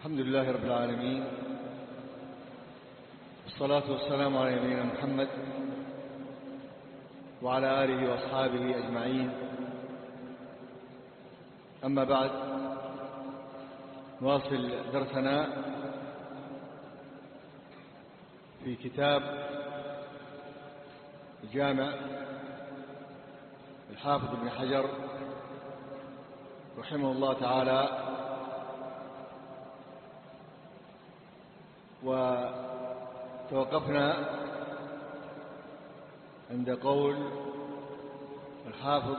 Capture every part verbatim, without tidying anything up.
الحمد لله رب العالمين، والصلاة والسلام على نبينا محمد وعلى آله وأصحابه أجمعين. أما بعد، نواصل درسنا في كتاب الجامع الحافظ ابن حجر رحمه الله تعالى. وتوقفنا عند قول الحافظ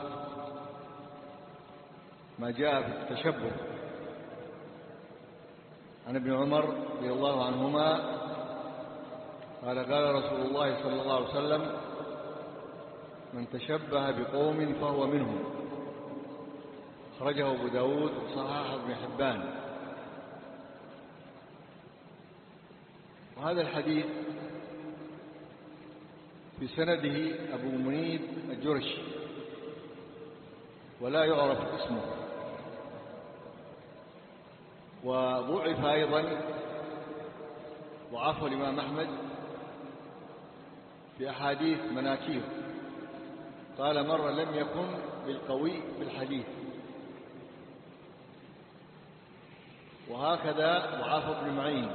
ما جاء في التشبه عن ابن عمر رضي الله عنهما قال: قال رسول الله صلى الله عليه وسلم: من تشبه بقوم فهو منهم. أخرجه أبو داود وصححه ابن حبان. وهذا الحديث في سنده أبو منيب الجرشي ولا يعرف اسمه، وضعف أيضا، ضعفه الإمام أحمد في أحاديث مناكير، قال مرة لم يكن بالقوي في الحديث. وهكذا ضعف ابن معين.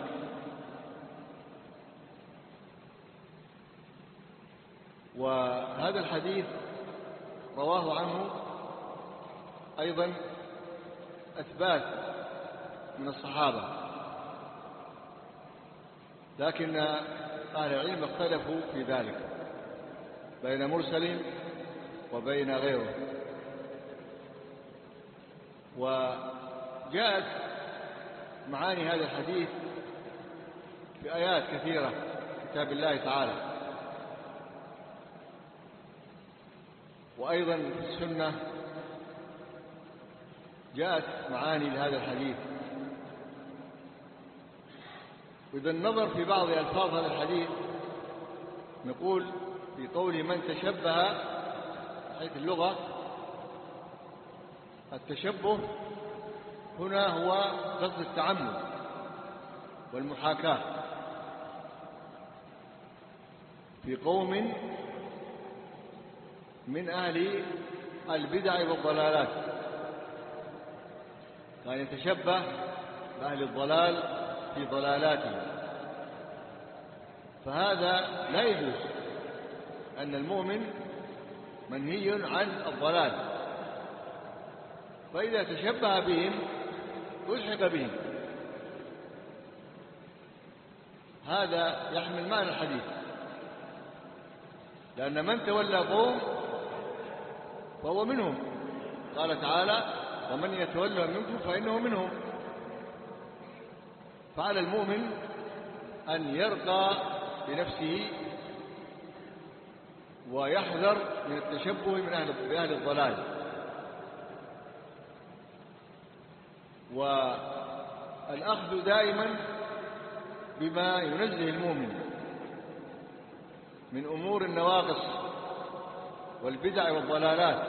وهذا الحديث رواه عنه أيضا أثبات من الصحابة، لكن أهل العلم اختلفوا في ذلك بين مرسل وبين غيره. وجاءت معاني هذا الحديث في آيات كثيرة في كتاب الله تعالى، وأيضا في السنة جاءت معاني لهذا الحديث. وإذا النظر في بعض ألفاظ هذا الحديث نقول في قول من تشبه، حيث اللغة التشبه هنا هو قصد التعمد والمحاكاة في قوم من أهل البدع والضلالات، كان يتشبه بأهل الضلال في ضلالاتهم. فهذا لا يجوز، أن المؤمن منهي عن الضلال، فإذا تشبه بهم ألحق بهم. هذا يحمل معنى الحديث، لأن من تولى قوم فهو منهم. قال تعالى: ومن يتولى منكم فإنه منهم. فعلى المؤمن أن يرقى بنفسه ويحذر من التشبه من أهل, بأهل الضلال. والأخذ دائما بما ينزه المؤمن من أمور النواقص والبدع والضلالات.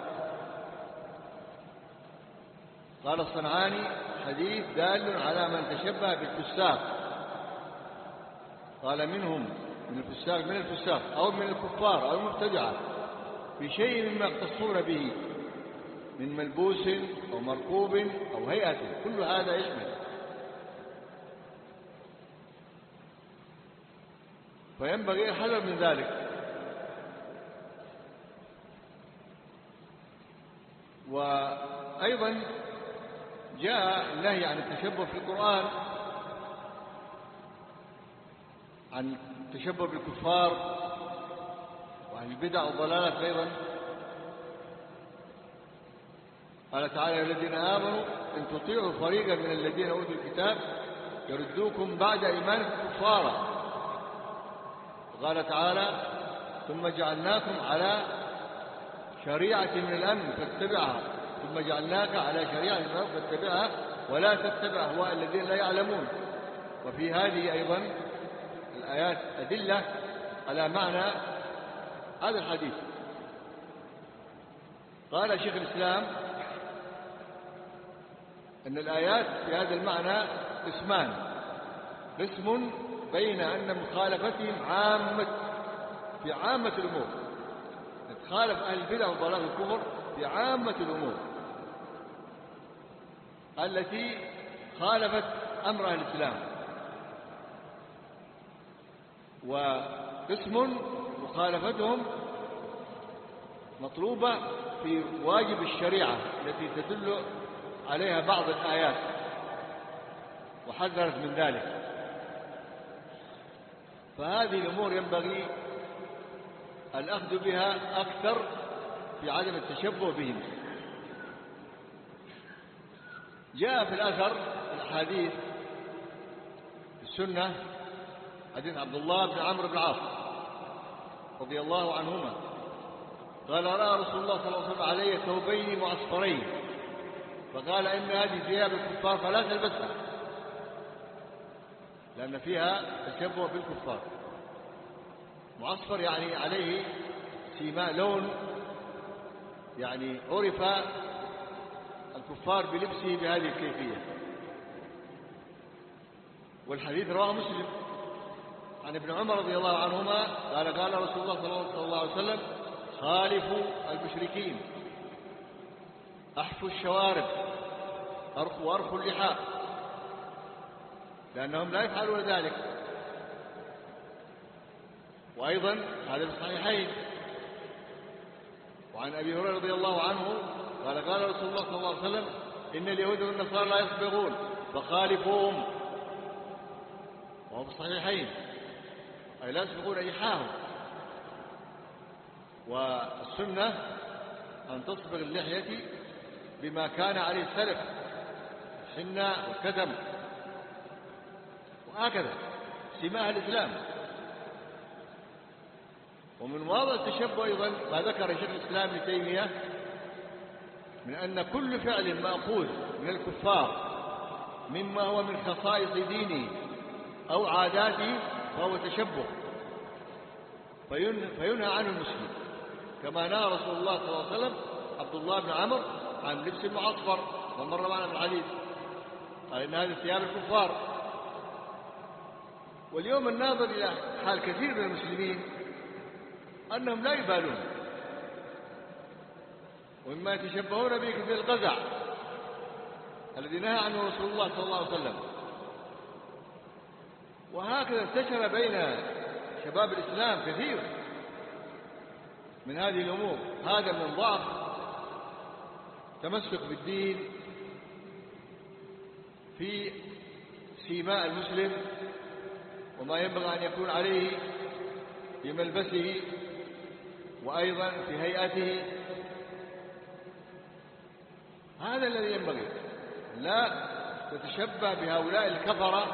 قال الصنعاني: حديث دال على من تشبه بالفساق. قال منهم، من الفساق من الفساق أو من الكفار أو المبتدعة في شيء مما يختصون به من ملبوس أو مركوب أو هيئة، كل هذا يشمل. فينبغي الحذر من ذلك. وأيضا جاء النهي عن التشبه في القرآن، عن التشبه بالكفار وعن البدع والضلالات أيضا. قال تعالى: يا الذين آمنوا إن تطيعوا فريقا من الذين أوتوا الكتاب يردوكم بعد إيمانكم كفارا. وقال تعالى: ثم جعلناكم على شريعة من الأمن فاتبعها، ثم جعلناك على شريعة من الأمن فاتبعها ولا تتبع أهواء الذين لا يعلمون. وفي هذه أيضا الآيات أدلة على معنى هذا الحديث. قال شيخ الإسلام أن الآيات في هذا المعنى قسمان: قسم بين أن مخالفتهم عامة في عامة الأمور، تخالف أهل البدع وضلال الكفر في عامة الأمور التي خالفت أمر أهل الإسلام، وقسم مخالفتهم مطلوبة في واجب الشريعة التي تدل عليها بعض الآيات وحذرت من ذلك. فهذه الأمور ينبغي الأخذ بها أكثر في عدم التشبه بهم. جاء في الأثر الحديث في السنة حديث عبد الله بن عمرو بن العاص رضي الله عنهما قال: رأى رسول الله صلى الله عليه وسلم علي ثوبين معصفرين فقال: إن هذه ثياب الكفار فلا تلبسها، لأن فيها تشبه بالكفار. معصفر يعني عليه سيماء لون، يعني عرف الكفار بلبسه بهذه الكيفية. والحديث رواه مسلم عن ابن عمر رضي الله عنهما قال: قال رسول الله صلى الله عليه وسلم: خالفوا المشركين، أحفوا الشوارب، وأرخوا اللحاء، لأنهم لا يفعلون ذلك. وأيضا هذا في الصحيحين وعن أبي هريرة رضي الله عنه قال: قال رسول الله صلى الله عليه وسلم: إن اليهود والنصارى لا يصبغون فخالفوهم. وهو في الصحيحين، أي لا يصبغون لحاهم. والسنة أن تصبغ اللحية بما كان عليه السلف، الحنة والكتم، وهكذا سماء الإسلام. ومن واضح التشبه أيضا ما ذكر شيخ الإسلام ابن تيمية من أن كل فعل مأخوذ من الكفار مما هو من خصائص دينه أو عاداته فهو تشبه، فينهى عنه المسلم، كما نهى رسول الله صلى الله عليه وسلم عبد الله بن عمرو عن لبس المعصفر، ومر معنا في الحديث قال إن هذه ثياب الكفار. واليوم الناظر إلى حال كثير من المسلمين أنهم لا يبالون، ومما يتشبهون به كثير القزع الذي نهى عنه رسول الله صلى الله عليه وسلم. وهكذا انتشر بين شباب الإسلام كثير من هذه الأمور. هذا من ضعف تمسك بالدين في سيماء المسلم وما ينبغي أن يكون عليه في ملبسه وأيضا في هيئته. هذا الذي ينبغي، لا تتشبه بهؤلاء الكفرة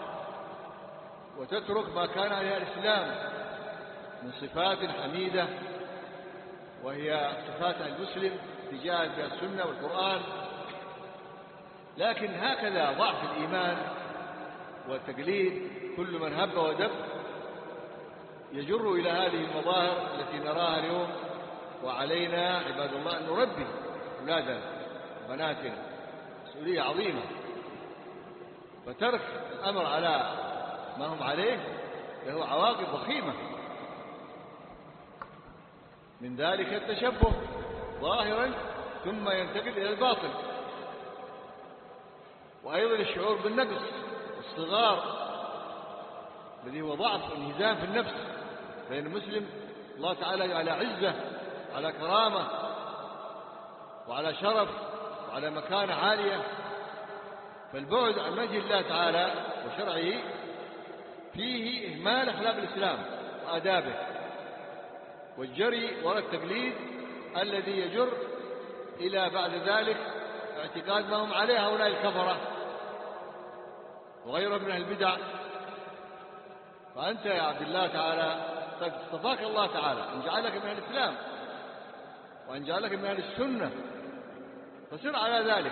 وتترك ما كان عليها الإسلام من صفات حميدة، وهي صفات المسلم تجاه بها السنة والقرآن. لكن هكذا ضعف الإيمان والتقليد، كل من هب ودب يجر إلى هذه المظاهر التي نراها اليوم. وعلينا عباد الله أن نربي أولادنا وبناتنا، مسؤولية عظيمة. فترك الأمر على ما هم عليه له عواقب وخيمة، من ذلك التشبه ظاهرا ثم ينتقل إلى الباطل، وأيضا الشعور بالنقص والصغار الذي هو ضعف انهزام في النفس. فإن المسلم الله تعالى على عزة، على كرامة، وعلى شرف، وعلى مكانة عالية. فالبعد عن وجه الله تعالى وشرعه فيه إهمال أخلاق الإسلام وآدابه، والجري وراء التقليد الذي يجر إلى بعد ذلك اعتقاد ما هم عليه هؤلاء الكفرة وغيرهم من البدع. فأنت يا عبد الله تعالى قد اصطفاك الله تعالى أن جعلك من الإسلام وأن جعلك من أهل السنة، فسر على ذلك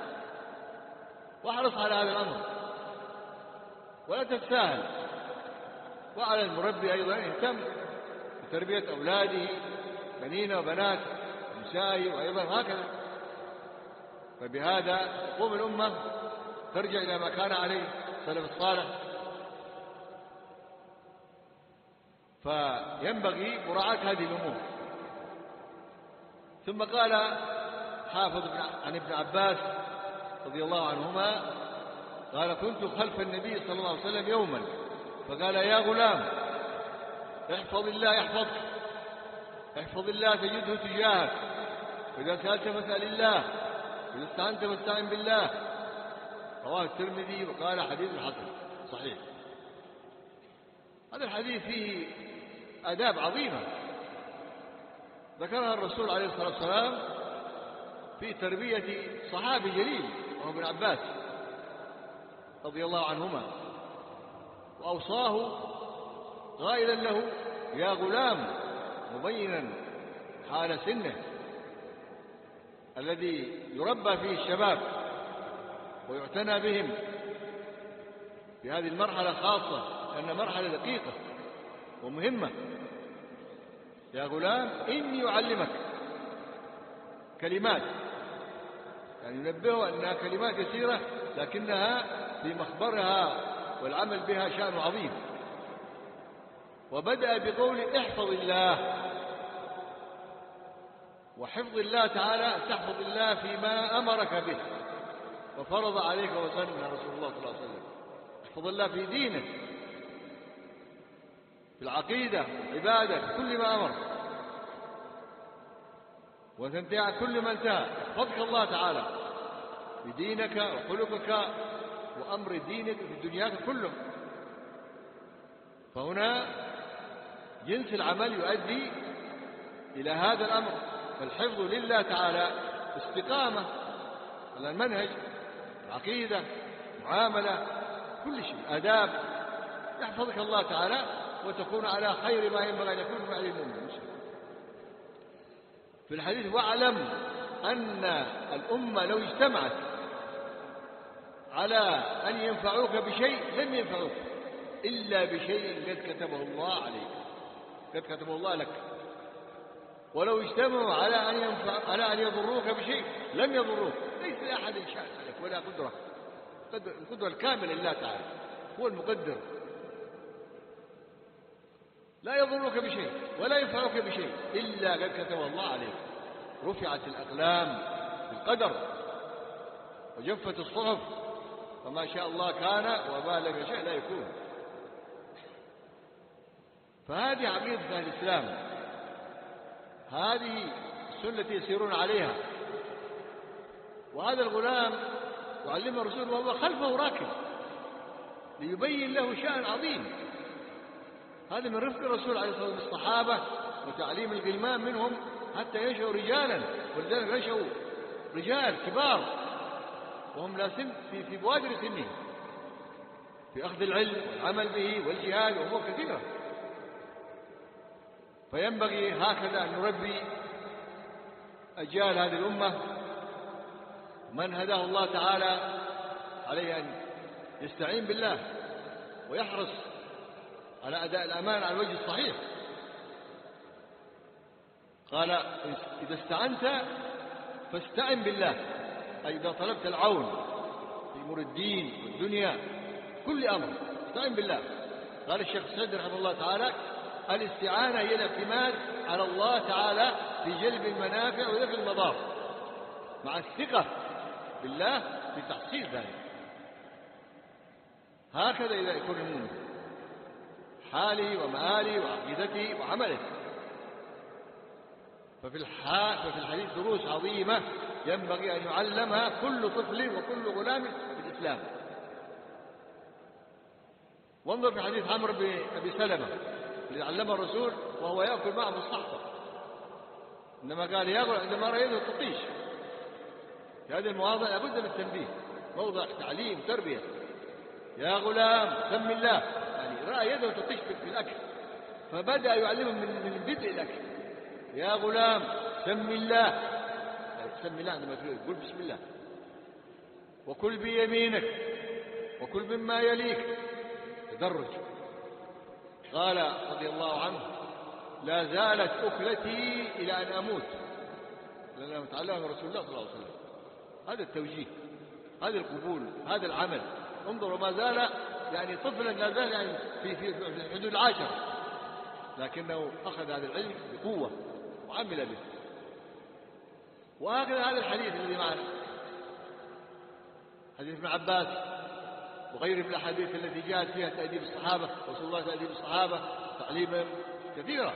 واحرص على هذا الأمر ولا تتساهل. وعلى المربي أيضا يهتم بتربية أولاده، بنين وبنات، نسائه، وأيضا هكذا. وعلى فبهذا تقوم الأمة ترجع إلى ما كان عليه السلف الصالح. فينبغي مراعاة هذه الأمور. ثم قال حافظ عن ابن عباس رضي الله عنهما قال كنت خلف النبي صلى الله عليه وسلم يوما فقال يا غلام احفظ الله يحفظك، احفظ الله تجده تجاهك، وإذا سألت فاسأل الله، وإذا استعنت فاستعن بالله. رواه الترمذي وقال حديث حسن صحيح. هذا الحديث فيه آداب عظيمة ذكرها الرسول عليه الصلاة والسلام في تربية صحابي جليل وهو ابن عباس رضي الله عنهما، وأوصاه قائلا له يا غلام، مبينا حال سنه الذي يربى فيه الشباب ويعتنى بهم في هذه المرحلة خاصة، لأنها مرحلة دقيقة ومهمة. يا غلام إني أعلمك كلمات، يعني ينبهه أنها كلمات يسيرة لكنها في مخبرها والعمل بها شأن عظيم. وبدأ بقول احفظ الله، وحفظ الله تعالى تحفظ الله فيما أمرك به وفرض عليك وسنن رسول الله صلى الله عليه وسلم. احفظ الله في دينك، في العقيدة، العبادة، في كل ما أمر، وتنتهي عن كل ما انتهى. احفظك الله تعالى في دينك وخلقك وأمر دينك في دنياك كله. فهنا جنس العمل يؤدي إلى هذا الأمر. فالحفظ لله تعالى استقامة على المنهج، العقيدة، معاملة، كل شيء، آداب، يحفظك الله تعالى وتكون على خير ما ينبغي أن يكون مع المؤمن. في الحديث واعلم أن الأمة لو اجتمعت على أن ينفعوك بشيء لم ينفعوك إلا بشيء قد كتبه الله عليك، قد كتبه الله لك. ولو اجتمعوا على أن ينفع على أن يضروك بشيء لم يضروك، ليس لأحد شأن عليك ولا قدرة. القدرة الكاملة لله تعالى، هو المقدر، لا يضرك بشيء ولا ينفعك بشيء إلا قد كتبه الله عليك. رفعت الأقلام بالقدر وجفت الصحف، فما شاء الله كان وما لم يشاء لا يكون. فهذه عقيدة أهل الإسلام، هذه السنة التي يسيرون عليها. وهذا الغلام يعلمه الرسول وهو خلفه راكب ليبين له شأن عظيم. هذا من رفق الرسول عليه الصلاة والسلام الصحابة وتعليم الغلمان منهم حتى ينشأوا رجالا، ولذلك نشأوا رجال كبار وهم لا سن في في بوادر سنهم في أخذ العلم والعمل به والجهاد وأمور كثيرة. فينبغي هكذا أن نربي أجيال هذه الأمة. من هداه الله تعالى عليه أن يستعين بالله ويحرص على أداء الأمانة على الوجه الصحيح. قال إذا استعنت فاستعن بالله، أي إذا طلبت العون في أمور الدين والدنيا كل أمر استعن بالله. قال الشيخ السعدي رحمه الله تعالى الاستعانة هي الاعتماد على الله تعالى في جلب المنافع ودفع المضار مع الثقة بالله في تحصيل ذلك. هكذا إذا يكون المؤمن حاله ومآله وعقيدته وعمله. ففي ففي الحديث دروس عظيمة ينبغي أن يعلمها كل طفل وكل غلام في الإسلام. وانظر في حديث عمرو بن أبي سلمة الذي علمه الرسول وهو يأكل معه الصحفة، إنما قال يا غلام عندما رأى يده تطيش. في هذه المواضع لابد من التنبيه، موضع تعليم تربية. يا غلام سم الله، يعني رأى يده تطيش في الأكل فبدأ يعلمه من من بدء الأكل. يا غلام سم الله، يعني سم الله عندما تقول قل بسم الله، وكل بيمينك وكل مما يليك، تدرج. قال رضي الله عنه لا زالت أكلتي إلى أن أموت، لأنه تعلمه رسول الله صلى الله عليه وسلم. هذا التوجيه، هذا القبول، هذا العمل. انظروا ما زال يعني طفلا لا زال يعني في في حدود العاشرة، لكنه أخذ هذا العلم بقوة وعمل به. وهكذا هذا الحديث الذي معنا، حديث ابن عباس وغيره من الأحاديث التي جاءت فيها تأديب الصحابة، رسول الله تأديب الصحابة تعليمهم كثيرا.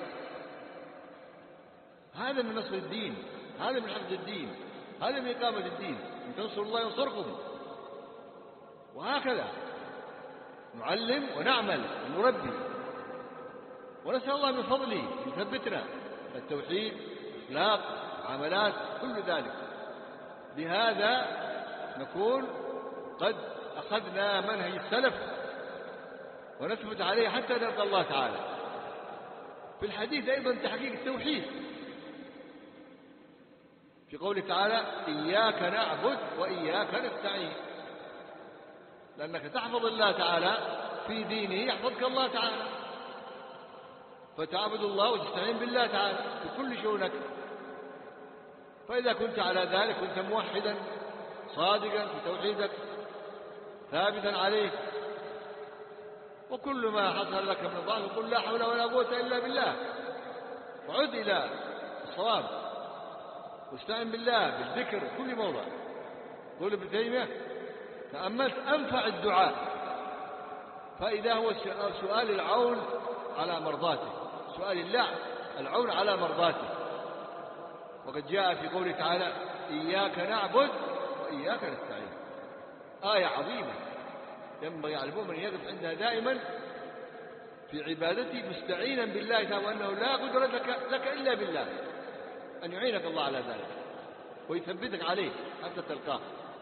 هذا من نصر الدين، هذا من حفظ الدين، هذا من إقامة الدين. إن تنصروا الله ينصركم. وهكذا نعلم ونعمل ونربي، ونسأل الله من فضله يثبتنا التوحيد، الأخلاق، العملات، كل ذلك. بهذا نكون قد أخذنا منهج السلف ونثبت عليه حتى نلقى الله تعالى. في الحديث أيضا تحقيق التوحيد في قوله تعالى إياك نعبد وإياك نستعين، لأنك تحفظ الله تعالى في دينه يحفظك الله تعالى، فتعبد الله وتستعين بالله تعالى في كل شؤونك. فإذا كنت على ذلك كنت موحدا صادقا في توحيدك ثابتا عليه، وكل ما حصل لك من ضعف قل لا حول ولا قوة إلا بالله، وعد إلى الصواب واستعن بالله بالذكر في كل موضع. قول ابن تيمية تأملت أنفع الدعاء فإذا هو سؤال العون على مرضاته، سؤال الله العون على مرضاته. وقد جاء في قوله تعالى إياك نعبد وإياك نستعين، آية عظيمة ينبغي على المؤمن أن يقف عندها دائما في عبادته مستعينا بالله تعالى، وأنه لا قدرة لك, لك إلا بالله، أن يعينك الله على ذلك ويثبتك عليه حتى تلقاه.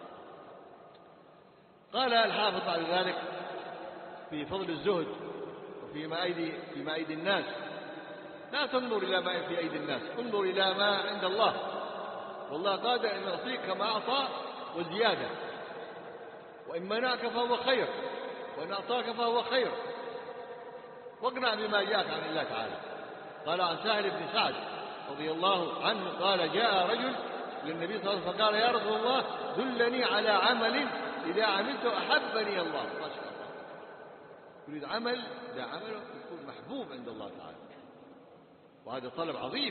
قال الحافظ بعد ذلك في فضل الزهد وفيما أيدي فيما أيدي الناس، لا تنظر إلى ما في أيدي الناس، انظر إلى ما عند الله، والله قادر أن يعطيك كما أعطى وزيادة، وإن منعك فهو خير، وإن أعطاك فهو خير، واقنع بما جاءك عن الله تعالى. قال عن سهل بن سعد رضي الله عنه قال جاء رجل للنبي صلى الله عليه وسلم فقال يا رسول الله دلني على عمل إذا عملته أحبني الله. ما شاء الله، يريد عمل إذا عمله يكون محبوب عند الله تعالى، وهذا طلب عظيم.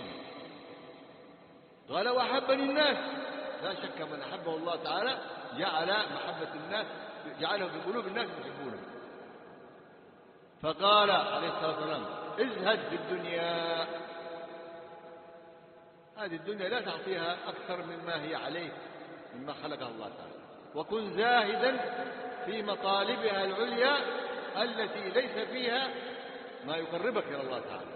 قال وأحبني الناس، لا شك من أحبه الله تعالى جعل محبة الناس جعله في قلوب الناس يحبونه. فقال عليه الصلاة والسلام ازهد في الدنيا، هذه الدنيا لا تعطيها أكثر مما هي عليه مما خلقها الله تعالى، وكن زاهدا في مطالبها العليا التي ليس فيها ما يقربك إلى الله تعالى،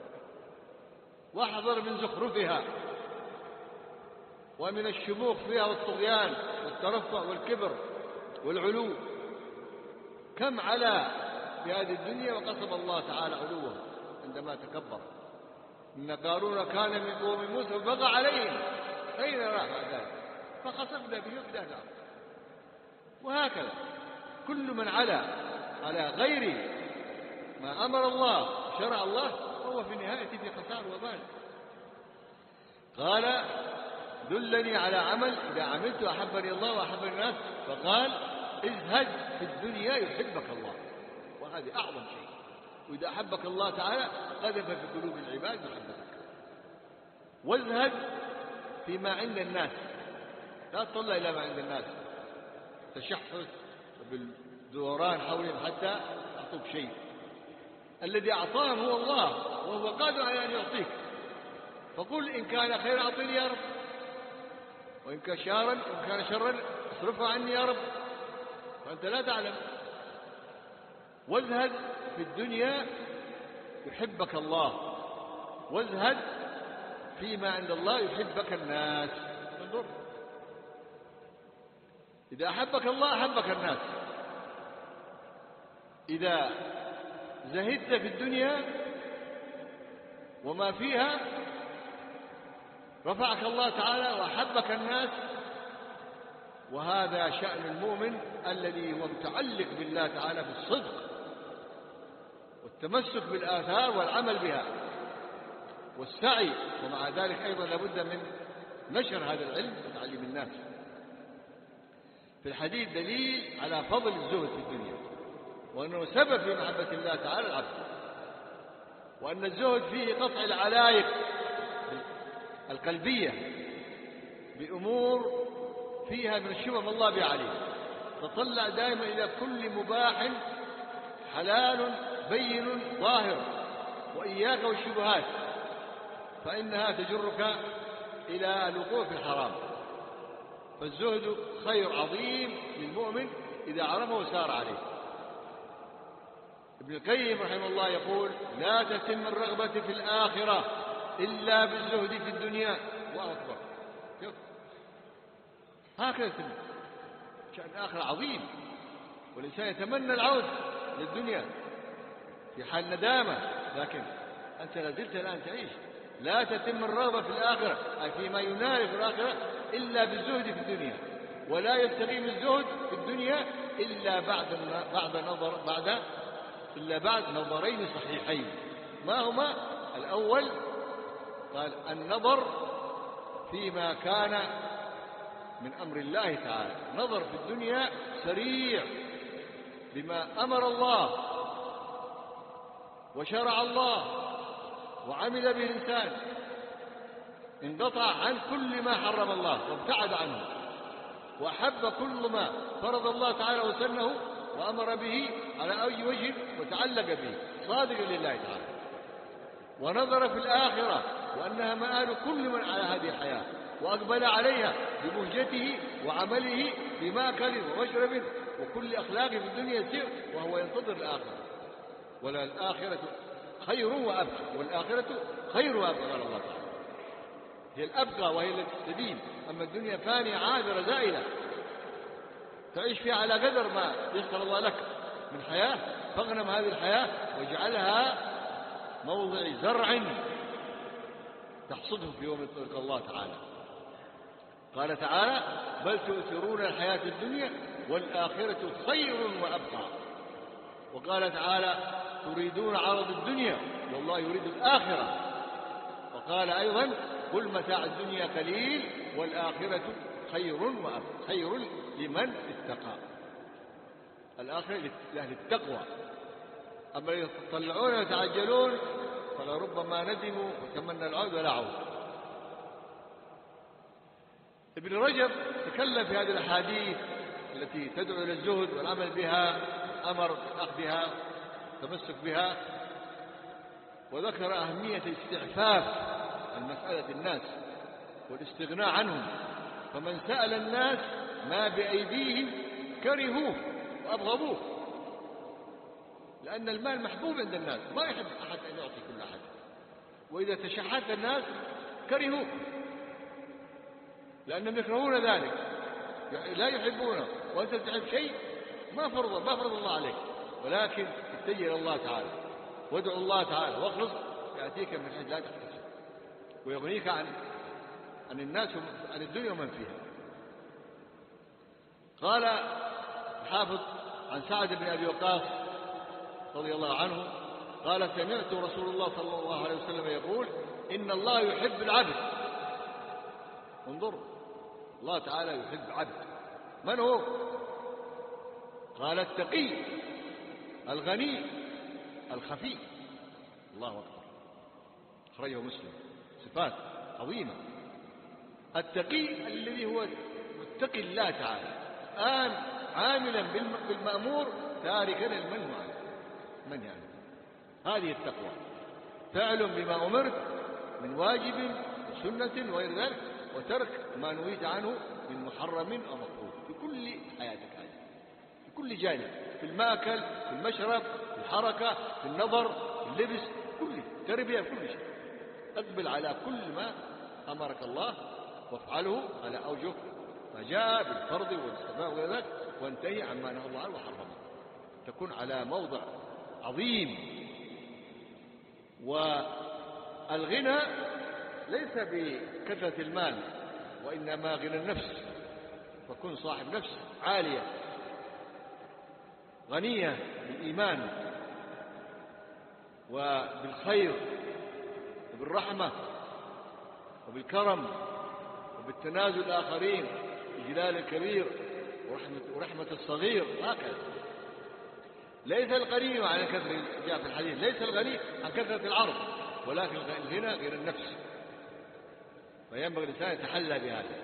واحذر من زخرفها ومن الشموخ فيها والطغيان والترفع والكبر والعلو. كم علا في هذه الدنيا وقصد الله تعالى علوه عندما تكبر. إن قارون كان من قوم موسى فبغى عليهم، أين راح بعد ذلك؟ فخسفنا به وبدأنا. وهكذا كل من علا على غير ما أمر الله شرع الله فهو في النهاية في خسار وبال. قال دلني على عمل إذا عملت أحبني الله وأحبني الناس، فقال ازهد في الدنيا يحبك الله، وهذه أعظم شيء. وإذا أحبك الله تعالى قذف في قلوب العباد محبتك. وازهد فيما عند الناس، لا تطلع إلى ما عند الناس تشحث بالدوران حولهم حتى أعطوك شيء. الذي أعطاهم هو الله وهو قادر على أن يعطيك، فقل إن كان خيرا أعطيني يا رب، وإن كان شرا إن كان شرا اصرفه عني يا رب، فأنت لا تعلم. وازهد في الدنيا يحبك الله، وازهد فيما عند الله يحبك الناس. انظر، إذا أحبك الله أحبك الناس. إذا زهدت في الدنيا وما فيها رفعك الله تعالى وأحبك الناس. وهذا شأن المؤمن الذي هو متعلق بالله تعالى في الصدق والتمسك بالآثار والعمل بها والسعي. ومع ذلك أيضا لابد من نشر هذا العلم وتعليم الناس. في الحديث دليل على فضل الزهد في الدنيا، وأنه سبب في محبة الله تعالى العبد، وأن الزهد فيه قطع العلايق القلبية بأمور فيها من الشبه ما الله به عليه، تطلع دائما إلى كل مباح حلال بين ظاهر، وإياك والشبهات فإنها تجرك إلى الوقوع في الحرام. فالزهد خير عظيم للمؤمن إذا عرفه وسار عليه. ابن القيم رحمه الله يقول: لا تتم الرغبة في الآخرة إلا بالزهد في الدنيا. الله أكبر، شوف هكذا تتم شأن الآخرة عظيم، والإنسان يتمنى العود للدنيا في حال ندامة، لكن أنت لازلت الآن تعيش. لا تتم الرغبة في الآخرة أي فيما ينال في الآخرة إلا بالزهد في الدنيا، ولا يستقيم الزهد في الدنيا إلا بعد بعد نظر بعد إلا بعد نظرين صحيحين. ما هما؟ الأول قال النظر فيما كان من أمر الله تعالى، نظر في الدنيا سريع بما أمر الله وشرع الله وعمل به الإنسان، انقطع عن كل ما حرم الله وابتعد عنه، وأحب كل ما فرض الله تعالى وسنه وأمر به على أي وجه وتعلق به صادقا لله تعالى. ونظر في الآخرة وأنها مآل كل من على هذه الحياة، وأقبل عليها بمهجته وعمله بماكل ومشرب وكل أخلاقه في الدنيا يسير وهو ينتظر الآخرة. ولا الآخرة خير وأبقى، والآخرة خير وأبقى قال الله تعالى، هي الأبقى وهي التي تستديم. أما الدنيا فانية عابرة زائلة تعيش فيها على قدر ما يسر الله لك من حياة، فاغنم هذه الحياة واجعلها موضع زرع تحصده في يوم يلقى الله تعالى. قال تعالى: بل تؤثرون الحياة الدنيا والآخرة خير وأبقى. وقال تعالى: تريدون عرض الدنيا والله يريد الآخرة. وقال أيضا: قل متاع الدنيا قليل والآخرة خير وأبقى، خير لمن اتقى. الآخرة لأهل التقوى. أما يطلعون ويتعجلون فلربما ندموا وتمنى العود ولا عود. ابن رجب تكلم في هذه الأحاديث التي تدعو إلى الزهد والعمل بها، أمر بأخذها تمسك بها، وذكر أهمية استعفاف عن مسألة الناس والاستغناء عنهم. فمن سأل الناس ما بأيديهم كرهوه وأبغضوه، لأن المال محبوب عند الناس، ما يحب أحد أن يعطي كل أحد، وإذا تشحت الناس كرهوه لأنهم يكرهون ذلك، لا يحبونه. وأنت تحب شيء ما فرض ما فرض الله عليك، ولكن اتجه إلى الله تعالى وادعو الله تعالى واخلص، يأتيك من حيث لا تحتسب ويغنيك عن عن الناس عن الدنيا ومن فيها. قال الحافظ عن سعد بن أبي وقاص رضي الله عنه قال: سمعت رسول الله صلى الله عليه وسلم يقول: إن الله يحب العبد. انظر، الله تعالى يحب عبد. من هو؟ قال: التقي الغني الخفي. الله أكبر، أخرجه مسلم. صفات عظيمة. التقي الذي هو متقي الله تعالى، آن عاملا بالمأمور تاركا المنهي عنه. من يعني هذه التقوى؟ فعل بما أمرت من واجب وسنة وغير ذلك، وترك ما نهيت عنه من محرم أو مكروه في كل حياتك هذه، في كل جانب، في المأكل، في المشرب، في الحركة، في النظر، في اللبس، كل تربية، في كل شيء. اقبل على كل ما أمرك الله وافعله على أوجه ما جاء بالفرض والاستحباب وغير ذلك، وانتهي عما نهى الله عنه وحرمه. تكون على موضع عظيم. والغنى ليس بكثرة المال، وإنما غنى النفس. فكن صاحب نفس عالية غنية بالإيمان وبالخير وبالرحمة وبالكرم وبالتنازل الآخرين، إجلال الكبير ورحمة, ورحمة الصغير هكذا. ليس الغني عن كثرة، جاء في الحديث ليس الغني عن كثرة العرض، ولكن الغنى غير النفس، فينبغي الإنسان يتحلى بهذا.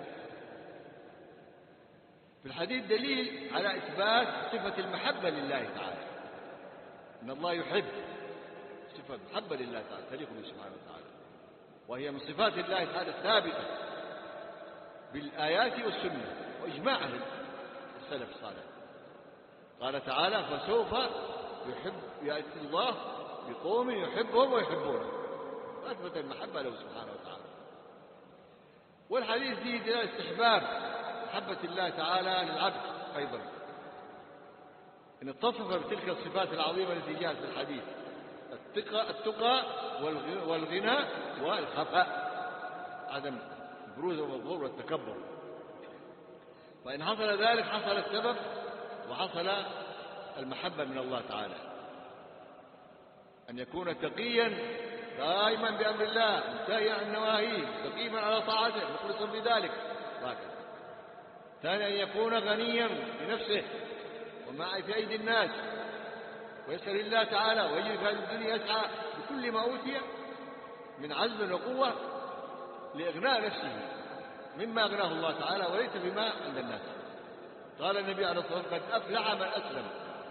في الحديث دليل على إثبات صفة المحبة لله تعالى، إن الله يحب، صفة محبة لله تعالى تليق به سبحانه وتعالى، وهي من صفات الله تعالى الثابتة بالآيات والسنة وإجماع السلف الصالح. قال تعالى فسوف يحب يأتي الله بقوم يحبهم ويحبونه، أثبت المحبة له سبحانه وتعالى. والحديث فيه دلالة استحباب محبة الله تعالى للعبد أيضا، إن اتصف بتلك الصفات العظيمة التي جاءت في الحديث: التقى, التقى والغنى والخفاء، عدم البروز والظهور والتكبر. فإن حصل ذلك حصل السبب وحصل المحبة من الله تعالى، أن يكون تقيا قائما بأمر الله منتهيا عن نواهيه مستقيما على طاعته مخلصا بذلك هكذا. ثانيا أن يكون غنيا بنفسه وما في أيدي الناس، ويسأل الله تعالى ويجري في هذه الدنيا يسعى بكل ما أوتي من عزم وقوة لإغناء نفسه مما أغناه الله تعالى وليس بما عند الناس. قال النبي عليه الصلاة والسلام: قد أفلح من أسلم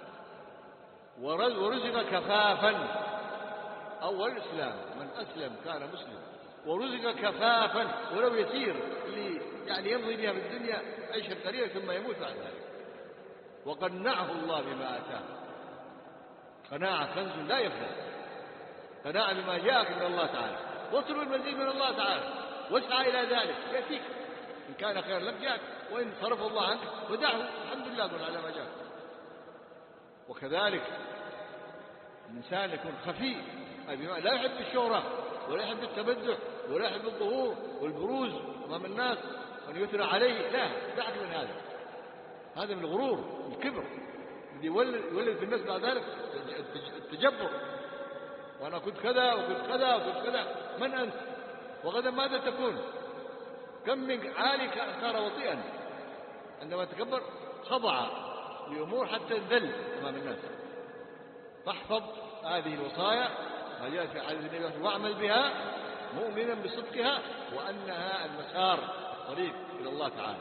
ورزق كفافا. أول الإسلام من أسلم كان مسلم، ورزق كفافا ولو يسير اللي يعني يمضي بها في الدنيا عيشا قليلا ثم يموت بعد ذلك. وقنعه الله بما آتاه. قناعة كنز لا يفنى، قناعة بما جاءك من الله تعالى، واطلب المزيد من الله تعالى واسعى إلى ذلك يأتيك، إن كان خير لك جاءك، وإن صرف الله عنك ودعه الحمد لله قل على ما جاءك. وكذلك الإنسان يكون خفي، لا يحب الشهرة ولا يحب التبدع ولا يحب الظهور والبروز أمام الناس وأن يثنى عليه، لا، دعك من هذا. هذا من الغرور الكبر الذي يولد في الناس بعد ذلك التجبر، وأنا كنت كذا وكنت كذا وكنت كذا. من أنت؟ وغدا ماذا تكون؟ كم من عالي صار وطيئا عندما تكبر، خضع لأمور حتى الذل أمام الناس. فاحفظ هذه الوصايا ما جاءت في حديث النبي واعمل بها مؤمنا بصدقها وأنها المسار الطريق إلى الله تعالى.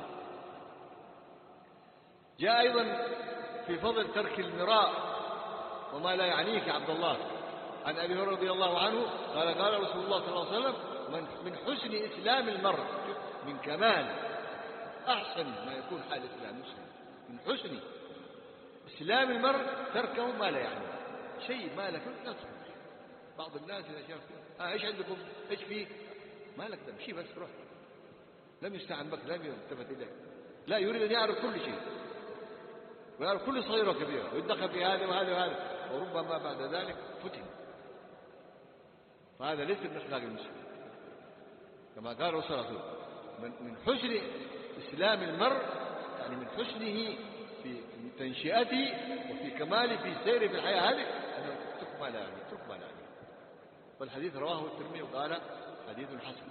جاء أيضا في فضل ترك المراء وما لا يعنيك يا عبد الله عن أبي هريرة رضي الله عنه قال قال رسول الله صلى الله عليه وسلم: من حسن إسلام المرء، من كمال أحسن ما يكون حال إسلام مسلم، من حسن إسلام المرء تركه ما لا يعنيه، شيء ما لك لا تروح. بعض الناس إذا شاف آه إيش عندكم إيش فيه ما لك تمشي بس روح، لم يستعن بك، لم يلتفت إليك، لا يريد أن يعرف كل شيء ويعرف كل صغيرة وكبيرة ويتدخل في هذا وهذا وهذا، وربما بعد ذلك فتن. فهذا ليس من أخلاق المسلم، كما قال الرسول صلى الله عليه وسلم: من حسن إسلام المرء، يعني من حسنه في تنشئته وفي كماله في سيره في الحياة هذه أنه اترك ما لا يعني، اترك ما لا يعني. والحديث رواه الترمذي وقال حديث حسن.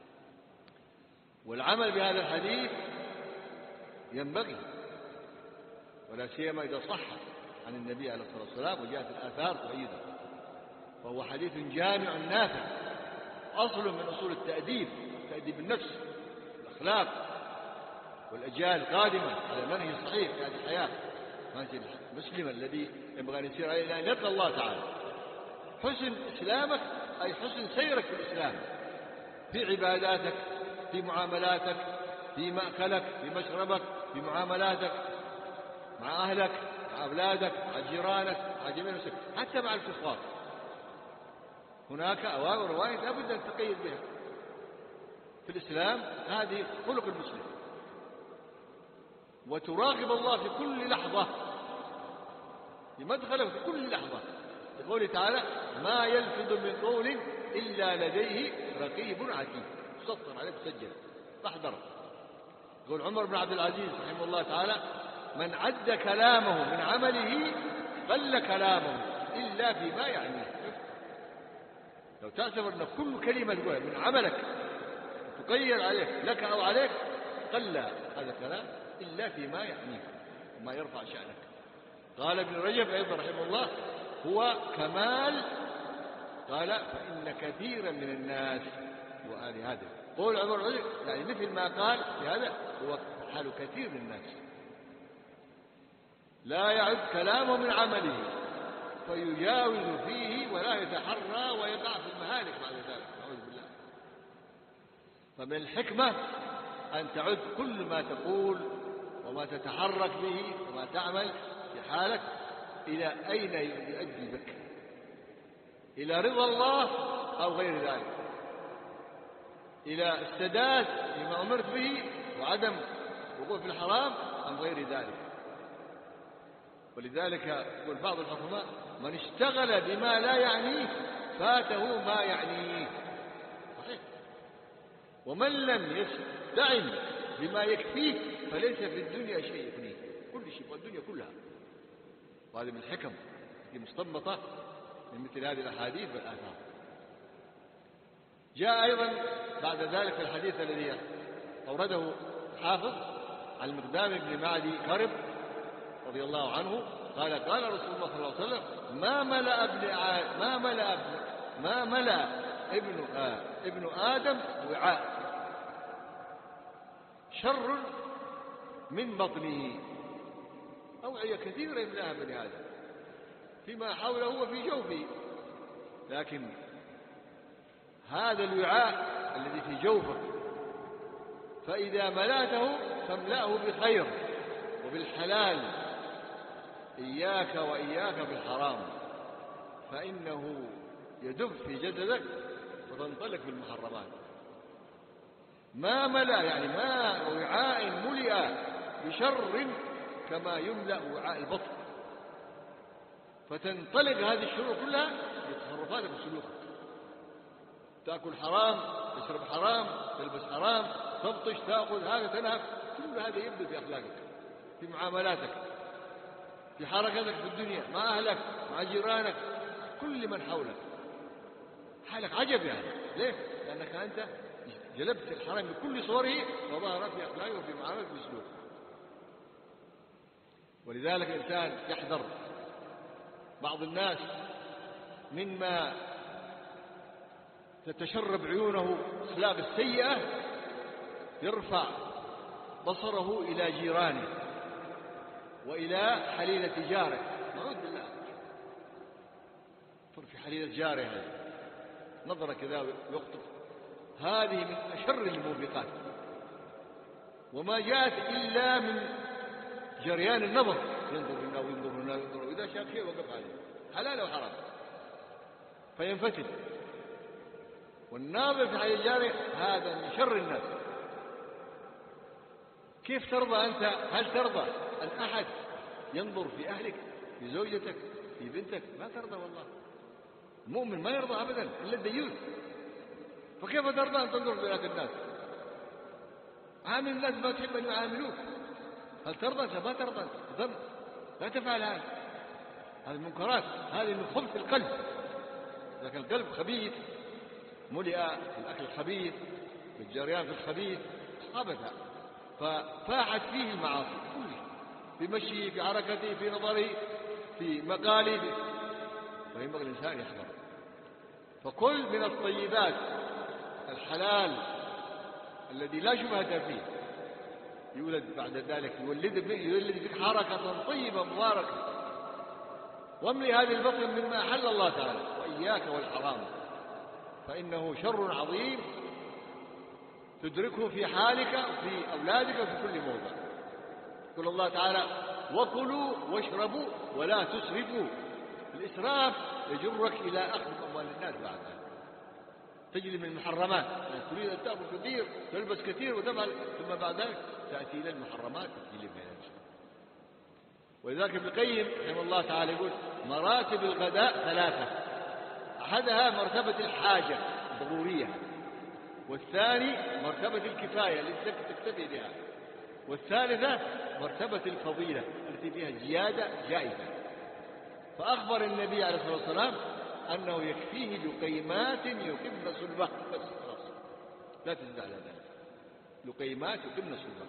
والعمل بهذا الحديث ينبغي، ولا سيما إذا صح عن النبي عليه الصلاة والسلام وجاءت الآثار تؤيده، فهو حديث جامع نافع، أصل من أصول التأديب، تأديب النفس الأخلاق والأجيال القادمة على المنهج الصحيح في هذه الحياة، منهج المسلم الذي ينبغي أن يسير عليه إلى أن يلقى الله تعالى. حسن إسلامك أي حسن سيرك في الإسلام، في عباداتك، في معاملاتك، في مأكلك، في مشربك، في معاملاتك مع أهلك، مع أولادك، مع جيرانك، مع جميع المسلمين، حتى مع الكفار. هناك أوامر ونواهي لا بد أن تقيد بها في الإسلام، هذه خلق المسلم، وتراقب الله في كل لحظة، في مدخله في كل لحظة، يقول تعالى: ما يلفظ من قول إلا لديه رقيب عتيد، مسطر عليه مسجل، فاحذر. يقول عمر بن عبد العزيز رحمه الله تعالى: من عد كلامه من عمله قل كلامه إلا فيما يعنيه. لو تعتبر أن كل كلمة تقولها من عملك تقير عليك لك أو عليك قل هذا الكلام إلا فيما يعنيك وما يرفع شأنك. قال ابن رجب أيضا رحمه الله هو كمال، قال فإن كثيرا من الناس وآل هذا قول عمر رجب يعني مثل ما قال في هذا هو حال كثير من الناس، لا يعد كلامه من عمله فيجاوز فيه ولا يتحرى ويقع في المهالك بعد ذلك، نعوذ بالله. فمن الحكمة أن تعد كل ما تقول وما تتحرك به وما تعمل في حالك إلى أين يؤدي بك، إلى رضا الله أو غير ذلك، إلى السداد فيما أمرت به وعدم وقوع في الحرام أم غير ذلك. ولذلك يقول بعض الحكماء من اشتغل بما لا يعنيه فاته ما يعنيه، صحيح. ومن لم يستعن بما يكفيه فليس في الدنيا شيء يغنيه، كل شيء والدنيا كلها. وهذه من الحكم المستنبطة من مثل هذه الأحاديث والآثار. جاء أيضا بعد ذلك في الحديث الذي أورده حافظ عن المقدام بن معدي كرب رضي الله عنه قال قال رسول الله صلى الله عليه وسلم ما ملأ ابن ما ملأ ابن ما ملأ ابن آه ابن آدم وعاء شر من بطنه، أوعية كثيرة يملأها بني آدم فيما حوله وفي جوفه، لكن هذا الوعاء الذي في جوفك فإذا ملأته فاملأه بخير وبالحلال، إياك وإياك بالحرام فإنه يدب في جسدك وتنطلق بالمحرمات. ما ملأ يعني ما وعاء ملئ بشر كما يملأ وعاء البطن، فتنطلق هذه الشرور كلها بتصرفاتك وسلوكك، تأكل حرام، تشرب حرام، تلبس حرام، تبطش، تأخذ هذا، تنهب، كل هذا يبدو في أخلاقك، في معاملاتك، في حركتك في الدنيا مع أهلك مع جيرانك كل من حولك. حالك عجب يعني، ليه؟ لأنك أنت جلبت الحرام بكل صوره وظهر في أخلاقك وفي معاملك وسلوكك. ولذلك الإنسان يحذر بعض الناس مما تتشرب عيونه أخلاق السيئة يرفع بصره إلى جيرانه وإلى حليلة جاره، نعوذ بالله، في حليلة جاره هذه نظرة كذا يخطف، هذه من أشر الموبقات، وما جاءت إلا من جريان النظر، ينظر هنا وينظر هنا وينظر، وإذا شاف شيء وقف عليه حلال أو حرام فينفتن. والناظر في حليلة جاره هذا من شر الناس. كيف ترضى أنت؟ هل ترضى أن أحد ينظر في أهلك، في زوجتك، في بنتك؟ ما ترضى والله. المؤمن ما يرضى أبدا إلا الديوث. فكيف ترضى أن تنظر في هذا الناس؟ عامل الناس ما تحب أن يعاملوك، هل ترضى أنت؟ ما ترضى أنت، لا تفعل هذا. هذه المنكرات، هذه من خبث القلب. لكن القلب خبيث ملئ بالأكل الخبيث بالجريان في الخبيث خبث، ففاحت فيه المعاصي كلها، في مشيه، في حركته، في نظره، في مقاله، فينبغي الإنسان يحذر. فكل من الطيبات الحلال الذي لا شبهة فيه يولد بعد ذلك يولد يولد فيك حركة طيبة مباركة، واملئ هذه البطن مما أحل الله تعالى، وإياك والحرام فإنه شر عظيم تدركه في حالك وفي أولادك وفي كل موضع. يقول الله تعالى وكلوا واشربوا ولا تسرفوا. الإسراف يجرك إلى أخذ أموال الناس بعد ذلك، تجري من المحرمات، يعني تريد أن تأكل كثير تلبس كثير وتفعل، ثم بعد ذلك تأتي إلى المحرمات تجلب من الناس. ولذلك ابن القيم رحمه الله تعالى يقول مراتب الغداء ثلاثة، أحدها مرتبة الحاجة الضرورية، والثاني مرتبة الكفاية التي تكتفي بها، والثالثة مرتبة الفضيلة التي فيها زيادة جائزة. فأخبر النبي عليه الصلاة والسلام أنه يكفيه لقيمات يقمن صلبه، بس خلاص لا تزيد على ذلك، لقيمات يقمن صلبه.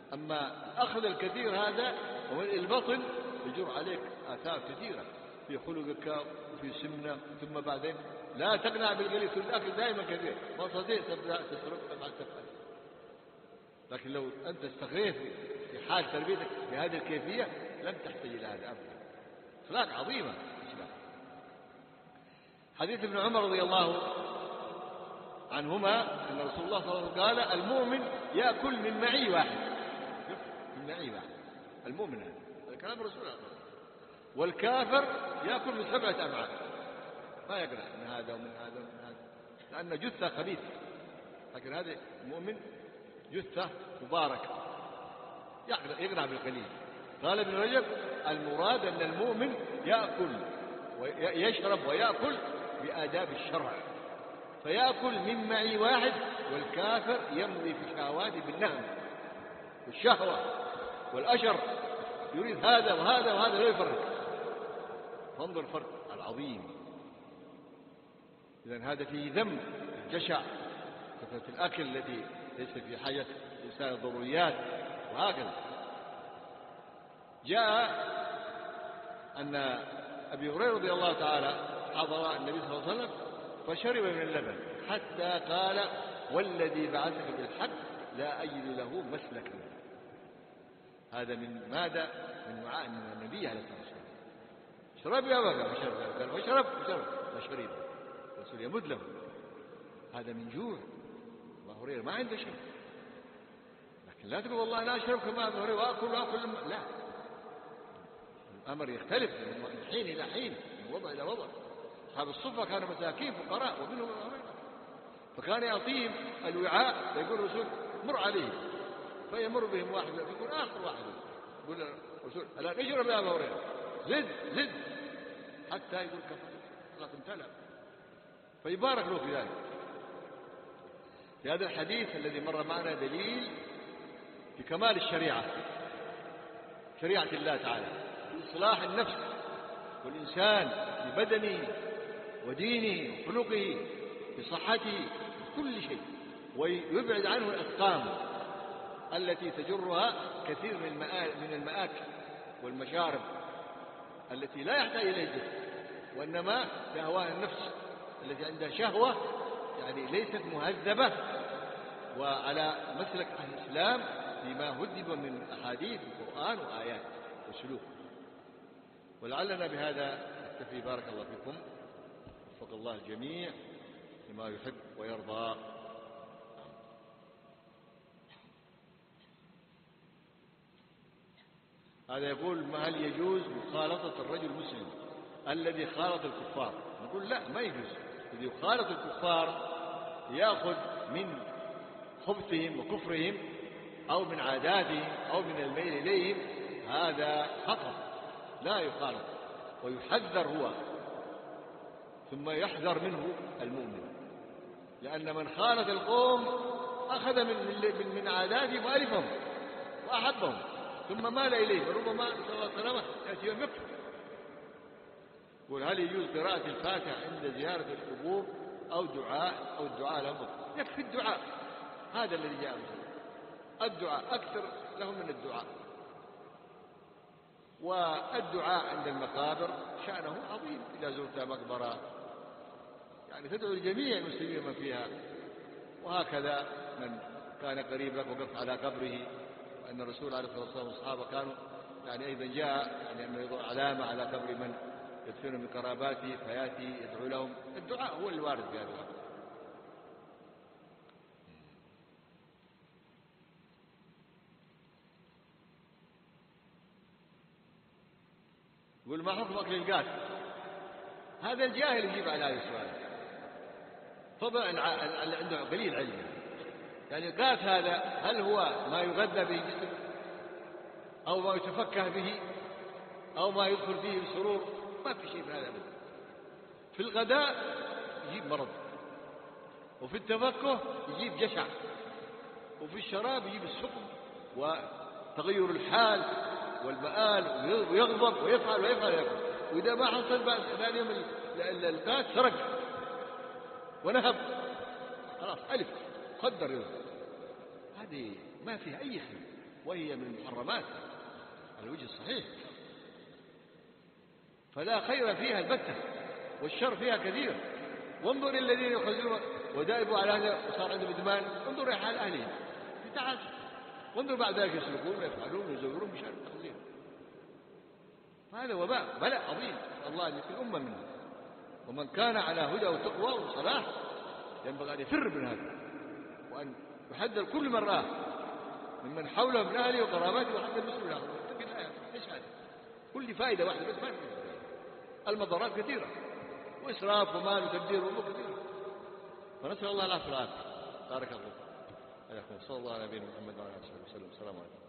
أما أخذ الكثير هذا ومن البطن يجر عليك آثار كثيرة في خلقك وفي سمنة، ثم بعدين لا تقنع بالقليل، كل الأكل دائما كثير ما تستطيع تبدأ تصرف تفعل تفعل. لكن لو أنت استغريت في حال تربيتك بهذه الكيفية لن تحتاج إلى هذا أبدا. أخلاق عظيمة الإسلام. حديث ابن عمر رضي الله عنهما أن رسول الله صلى الله عليه وسلم قال المؤمن يأكل من معي واحد، من معي واحد المؤمن، هذا هذا كلام رسول الله، والكافر يأكل من سبعة أمعاء، ما يقرأ من هذا ومن هذا ومن هذا، لأن جثة خبيث، لكن هذا المؤمن جثة مباركة يقرأ بالقليل. قال ابن رجب المراد أن المؤمن يأكل ويشرب ويأكل بآداب الشرع، فيأكل من معي واحد، والكافر يمضي في شهواته بالنهم والشهوة والأشر، يريد هذا وهذا وهذا لا يفرق. فانظر الفرق العظيم. إذن هذا فيه ذم الجشع، كثرة الأكل التي ليس في حاجة الإنسان الضروريات، وهكذا. جاء أن أبي هريرة رضي الله تعالى حضر النبي صلى الله عليه وسلم فشرب من اللبن حتى قال والذي بعثك بالحق لا أجد له مسلكا. هذا من ماذا؟ من وعاء من النبي عليه الصلاة والسلام. شرب يا بقى فشرب، قال فشرب فشرب فشرب، الرسول يمد له. هذا من جوع. أبو هريرة ما عنده شيء، لكن لا تقول والله أنا أشرب كما أبو هريرة وأكل وأكل، لا، الأمر يختلف من حين إلى حين، من وضع إلى وضع. أصحاب الصفة كانوا مساكين فقراء ومنهم أبو هريرة، فكان يعطيهم الوعاء فيقول الرسول مر عليه، فيمر بهم واحد فيقول آخر واحد يقول الرسول ألا نشرب يا أبو هريرة، زد زد حتى يقول كفى خلاص امتلأ، فيبارك له في ذلك. في هذا الحديث الذي مر معنا دليل في كمال الشريعة، شريعة الله تعالى في إصلاح النفس والإنسان ببدنه ودينه وخلقه بصحته كل شيء، ويبعد عنه الأسقام التي تجرها كثير من المآكل والمشارب التي لا يحتاج إليها الجسم، وإنما شهوات النفس التي عندها شهوة يعني ليست مهذبة وعلى مسلك أهل الإسلام فيما هذب من أحاديث القرآن وآيات وسلوك. ولعلنا بهذا نكتفي. بارك الله فيكم، وفق الله الجميع لما يحب ويرضى. هذا يقول ما هل يجوز مخالطة الرجل المسلم الذي خالط الكفار؟ نقول لا، ما يجوز. الذي يخالط الكفار يأخذ من خبثهم وكفرهم أو من عاداتهم أو من الميل إليهم، هذا خطأ، لا يخالط، ويحذر هو ثم يحذر منه المؤمن، لأن من خالط القوم أخذ من من عاداتهم وألفهم وأحبهم ثم مال إليه، وربما نسأل الله السلامة يأتي يوم يكفر. يقول هل يجوز قراءة الفاتحة عند زيارة القبور أو دعاء أو الدعاء لهم؟ يكفي الدعاء، هذا الذي جاء به، الدعاء أكثر لهم من الدعاء. والدعاء عند المقابر شأنه عظيم، إذا زرت مقبرة يعني تدعو لجميع المسلمين من فيها، وهكذا من كان قريب لك وقف على قبره، وأن الرسول عليه الصلاة والسلام والصحابة كانوا يعني أيضا جاء يعني أنه يضع علامة على قبر من يدفن من قراباته فياتي يدعو لهم. الدعاء هو الوارد في هذا الوقت. يقول ما حكمك للقات؟ هذا الجاهل يجيب على هذا السؤال، طبعا اللي عنده قليل علم. يعني القات هذا هل هو ما يغذى به الجسم أو ما يتفكه به أو ما يدخل فيه السرور؟ ما في شيء من هذا أبدا. في الغداء يجيب مرض، وفي التفكه يجيب جشع، وفي الشراب يجيب السقم وتغير الحال والمآل، ويغضب ويفعل ويفعل ويفعل، وإذا ما حصل بعد ثاني يوم القات سرق ونهب، خلاص ألف خدر يوم. هذه ما فيها أي خير، وهي من المحرمات على الوجه الصحيح، فلا خير فيها البتة والشر فيها كثير. وانظر الذين يخزون ودائبوا على هذا وصار عندهم إدمان، انظر إلى حال أهلهم في تعاسة، وانظر بعد ذلك يسلكون ويفعلون ويزورون بشأن التخزين. هذا وباء بلاء عظيم، الله أن يكون أمة منه. ومن كان على هدى وتقوى وصلاح ينبغي أن يفر من هذا، وأن يحذر كل من راه ممن حوله من أهله وقراباته وحتى المسلمين الآخرين. اتق الآية، ايش هذا؟ كل فائدة واحدة بس ما في فائدة. المضرات كثيرة، وإسراف ومال وتبذير وأمور كثيرة، فنسأل الله العافية والعافية. بارك الله فيكم. صلى الله على نبينا محمد وعلى آله وصحبه وسلم. السلام عليكم.